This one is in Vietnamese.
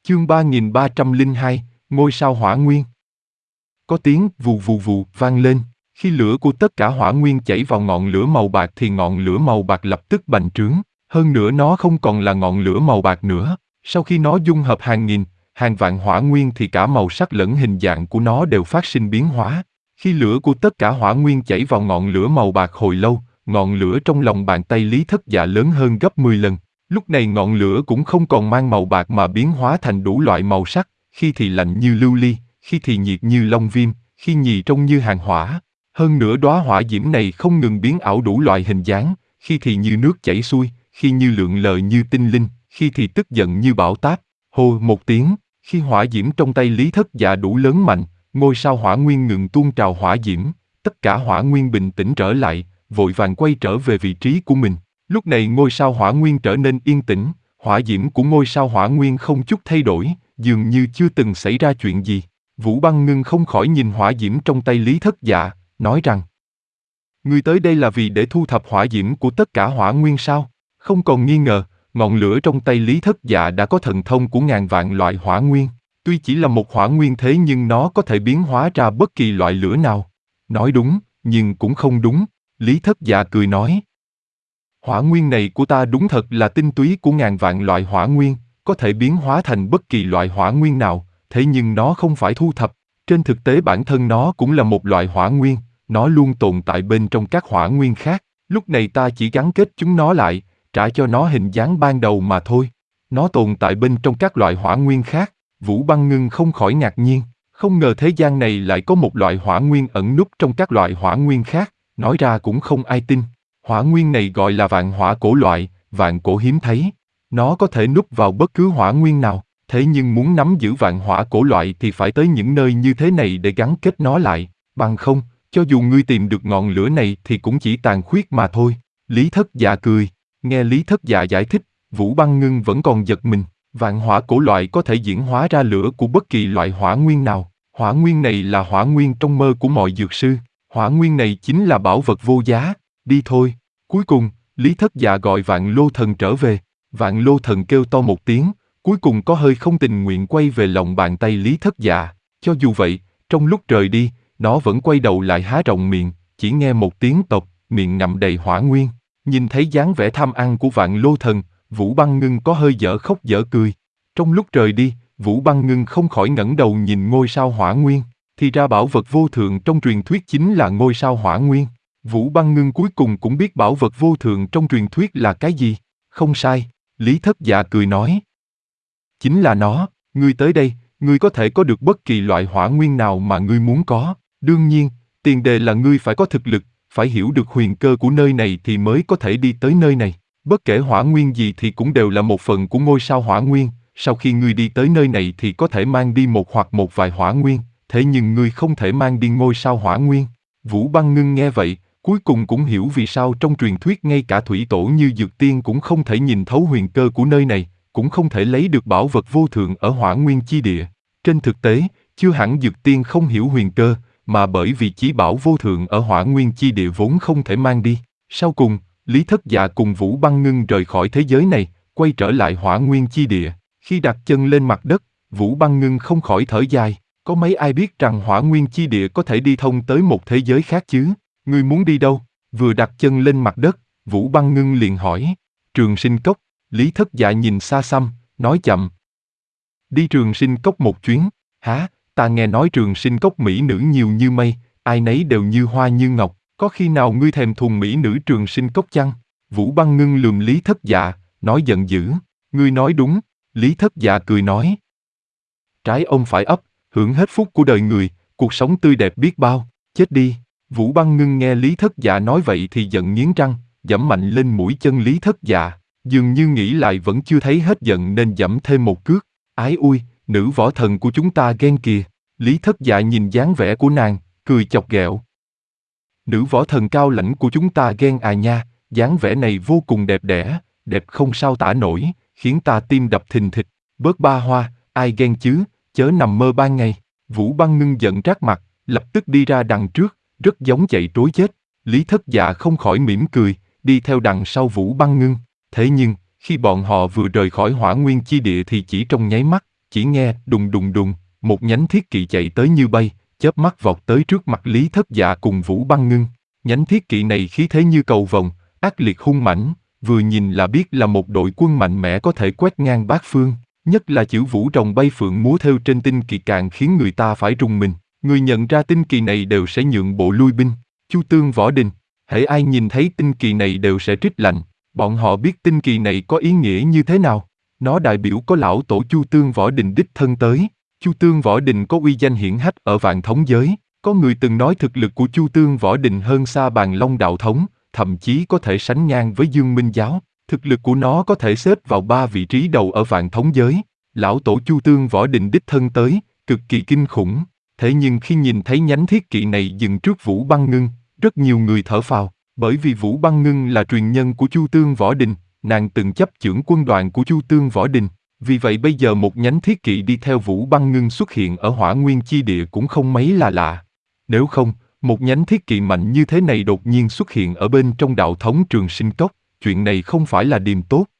Chương 3302, Ngôi sao hỏa nguyên. Có tiếng vù vù vù vang lên, khi lửa của tất cả hỏa nguyên chảy vào ngọn lửa màu bạc thì ngọn lửa màu bạc lập tức bành trướng, hơn nữa nó không còn là ngọn lửa màu bạc nữa, sau khi nó dung hợp hàng nghìn, hàng vạn hỏa nguyên thì cả màu sắc lẫn hình dạng của nó đều phát sinh biến hóa. Khi lửa của tất cả hỏa nguyên chảy vào ngọn lửa màu bạc hồi lâu, ngọn lửa trong lòng bàn tay Lý Thất Dạ lớn hơn gấp 10 lần. Lúc này ngọn lửa cũng không còn mang màu bạc mà biến hóa thành đủ loại màu sắc, khi thì lạnh như lưu ly, khi thì nhiệt như long viêm, khi nhì trông như hàng hỏa. Hơn nữa đóa hỏa diễm này không ngừng biến ảo đủ loại hình dáng, khi thì như nước chảy xuôi, khi như lượn lờ như tinh linh, khi thì tức giận như bão táp. Hô một tiếng, khi hỏa diễm trong tay Lý Thất Dạ đủ lớn mạnh, ngôi sao hỏa nguyên ngừng tuôn trào hỏa diễm, tất cả hỏa nguyên bình tĩnh trở lại, vội vàng quay trở về vị trí của mình. Lúc này ngôi sao hỏa nguyên trở nên yên tĩnh, hỏa diễm của ngôi sao hỏa nguyên không chút thay đổi, dường như chưa từng xảy ra chuyện gì. Vũ Băng Ngưng không khỏi nhìn hỏa diễm trong tay Lý Thất Dạ, nói rằng: Ngươi tới đây là vì để thu thập hỏa diễm của tất cả hỏa nguyên sao? Không còn nghi ngờ, ngọn lửa trong tay Lý Thất Dạ đã có thần thông của ngàn vạn loại hỏa nguyên. Tuy chỉ là một hỏa nguyên thế nhưng nó có thể biến hóa ra bất kỳ loại lửa nào. Nói đúng, nhưng cũng không đúng. Lý Thất Dạ cười nói: Hỏa nguyên này của ta đúng thật là tinh túy của ngàn vạn loại hỏa nguyên, có thể biến hóa thành bất kỳ loại hỏa nguyên nào, thế nhưng nó không phải thu thập. Trên thực tế bản thân nó cũng là một loại hỏa nguyên, nó luôn tồn tại bên trong các hỏa nguyên khác. Lúc này ta chỉ gắn kết chúng nó lại, trả cho nó hình dáng ban đầu mà thôi. Nó tồn tại bên trong các loại hỏa nguyên khác. Vũ Băng Ngưng không khỏi ngạc nhiên, không ngờ thế gian này lại có một loại hỏa nguyên ẩn núp trong các loại hỏa nguyên khác, nói ra cũng không ai tin. Hỏa nguyên này gọi là vạn hỏa cổ loại, vạn cổ hiếm thấy. Nó có thể núp vào bất cứ hỏa nguyên nào, thế nhưng muốn nắm giữ vạn hỏa cổ loại thì phải tới những nơi như thế này để gắn kết nó lại, bằng không, cho dù ngươi tìm được ngọn lửa này thì cũng chỉ tàn khuyết mà thôi. Lý Thất Dạ cười, nghe Lý Thất Dạ giải thích, Vũ Băng Ngưng vẫn còn giật mình. Vạn hỏa cổ loại có thể diễn hóa ra lửa của bất kỳ loại hỏa nguyên nào. Hỏa nguyên này là hỏa nguyên trong mơ của mọi dược sư. Hỏa nguyên này chính là bảo vật vô giá. Đi thôi. Cuối cùng, Lý Thất Dạ gọi Vạn Lô Thần trở về. Vạn Lô Thần kêu to một tiếng, cuối cùng có hơi không tình nguyện quay về lòng bàn tay Lý Thất Dạ. Cho dù vậy, trong lúc rời đi, nó vẫn quay đầu lại há rộng miệng, chỉ nghe một tiếng tộc, miệng ngậm đầy hỏa nguyên. Nhìn thấy dáng vẻ tham ăn của Vạn Lô Thần, Vũ Băng Ngưng có hơi dở khóc dở cười. Trong lúc rời đi, Vũ Băng Ngưng không khỏi ngẩng đầu nhìn ngôi sao hỏa nguyên. Thì ra bảo vật vô thượng trong truyền thuyết chính là ngôi sao hỏa nguyên. Vũ Băng Ngưng cuối cùng cũng biết bảo vật vô thượng trong truyền thuyết là cái gì. Không sai, Lý Thất Dạ cười nói. Chính là nó, ngươi tới đây, ngươi có thể có được bất kỳ loại hỏa nguyên nào mà ngươi muốn có. Đương nhiên, tiền đề là ngươi phải có thực lực, phải hiểu được huyền cơ của nơi này thì mới có thể đi tới nơi này. Bất kể hỏa nguyên gì thì cũng đều là một phần của ngôi sao hỏa nguyên, sau khi ngươi đi tới nơi này thì có thể mang đi một hoặc một vài hỏa nguyên, thế nhưng ngươi không thể mang đi ngôi sao hỏa nguyên. Vũ Băng Ngưng nghe vậy, cuối cùng cũng hiểu vì sao trong truyền thuyết ngay cả thủy tổ như Dược Tiên cũng không thể nhìn thấu huyền cơ của nơi này, cũng không thể lấy được bảo vật vô thượng ở hỏa nguyên chi địa. Trên thực tế, chưa hẳn Dược Tiên không hiểu huyền cơ, mà bởi vì chí bảo vô thượng ở hỏa nguyên chi địa vốn không thể mang đi. Sau cùng, Lý Thất Dạ cùng Vũ Băng Ngưng rời khỏi thế giới này, quay trở lại hỏa nguyên chi địa. Khi đặt chân lên mặt đất, Vũ Băng Ngưng không khỏi thở dài. Có mấy ai biết rằng hỏa nguyên chi địa có thể đi thông tới một thế giới khác chứ? Ngươi muốn đi đâu? Vừa đặt chân lên mặt đất, Vũ Băng Ngưng liền hỏi. Trường Sinh Cốc. Lý Thất Dạ nhìn xa xăm, nói chậm. Đi Trường Sinh Cốc một chuyến. Hả? Ta nghe nói Trường Sinh Cốc mỹ nữ nhiều như mây, ai nấy đều như hoa như ngọc. Có khi nào ngươi thèm thuồng mỹ nữ Trường Sinh Cốc chăng? Vũ Băng Ngưng lườm Lý Thất Dạ, nói giận dữ. Ngươi nói đúng. Lý Thất Dạ cười nói. Trái ôm phải ấp, hưởng hết phúc của đời người, cuộc sống tươi đẹp biết bao. Chết đi. Vũ Băng Ngưng nghe Lý Thất Dạ nói vậy thì giận nghiến răng, giẫm mạnh lên mũi chân Lý Thất Dạ. Dường như nghĩ lại vẫn chưa thấy hết giận nên giẫm thêm một cước. Ái ui, nữ võ thần của chúng ta ghen kìa. Lý Thất Dạ nhìn dáng vẻ của nàng, cười chọc ghẹo. Nữ võ thần cao lãnh của chúng ta ghen à nha, dáng vẻ này vô cùng đẹp đẽ, đẹp không sao tả nổi, khiến ta tim đập thình thịch. Bớt ba hoa, ai ghen chứ, chớ nằm mơ ban ngày. Vũ Băng Ngưng giận rát mặt, lập tức đi ra đằng trước, rất giống chạy trối chết. Lý Thất Dạ không khỏi mỉm cười, đi theo đằng sau Vũ Băng Ngưng. Thế nhưng, khi bọn họ vừa rời khỏi hỏa nguyên chi địa thì chỉ trong nháy mắt, Chỉ nghe đùng đùng đùng, một nhánh thiết kỵ chạy tới như bay, chớp mắt vọt tới trước mặt Lý Thất Dạ cùng Vũ Băng Ngưng. Nhánh thiết kỵ này khí thế như cầu vồng, ác liệt hung mãnh, vừa nhìn là biết là một đội quân mạnh mẽ có thể quét ngang bát phương. Nhất là chữ vũ rồng bay phượng múa theo trên tinh kỳ càng khiến người ta phải rùng mình. Người nhận ra tinh kỳ này đều sẽ nhượng bộ lui binh. Chu Tương Võ Đình, hễ ai nhìn thấy tinh kỳ này đều sẽ trích lạnh. Bọn họ biết tinh kỳ này có ý nghĩa như thế nào. Nó đại biểu có lão tổ Chu Tương Võ Đình đích thân tới. Chu Tương Võ Đình có uy danh hiển hách ở vạn thống giới. Có người từng nói thực lực của Chu Tương Võ Đình hơn xa Bàn Long Đạo Thống, thậm chí có thể sánh ngang với Dương Minh Giáo. Thực lực của nó có thể xếp vào 3 vị trí đầu ở vạn thống giới. Lão tổ Chu Tương Võ Đình đích thân tới, cực kỳ kinh khủng. Thế nhưng khi nhìn thấy nhánh thiết kỵ này dừng trước Vũ Băng Ngưng, rất nhiều người thở phào, bởi vì Vũ Băng Ngưng là truyền nhân của Chu Tương Võ Đình, nàng từng chấp chưởng quân đoàn của Chu Tương Võ Đình. Vì vậy bây giờ một nhánh thiết kỵ đi theo Vũ Băng Ngưng xuất hiện ở Hỏa Nguyên chi địa cũng không mấy là lạ. Nếu không, một nhánh thiết kỵ mạnh như thế này đột nhiên xuất hiện ở bên trong đạo thống Trường Sinh Cốc, chuyện này không phải là điềm tốt.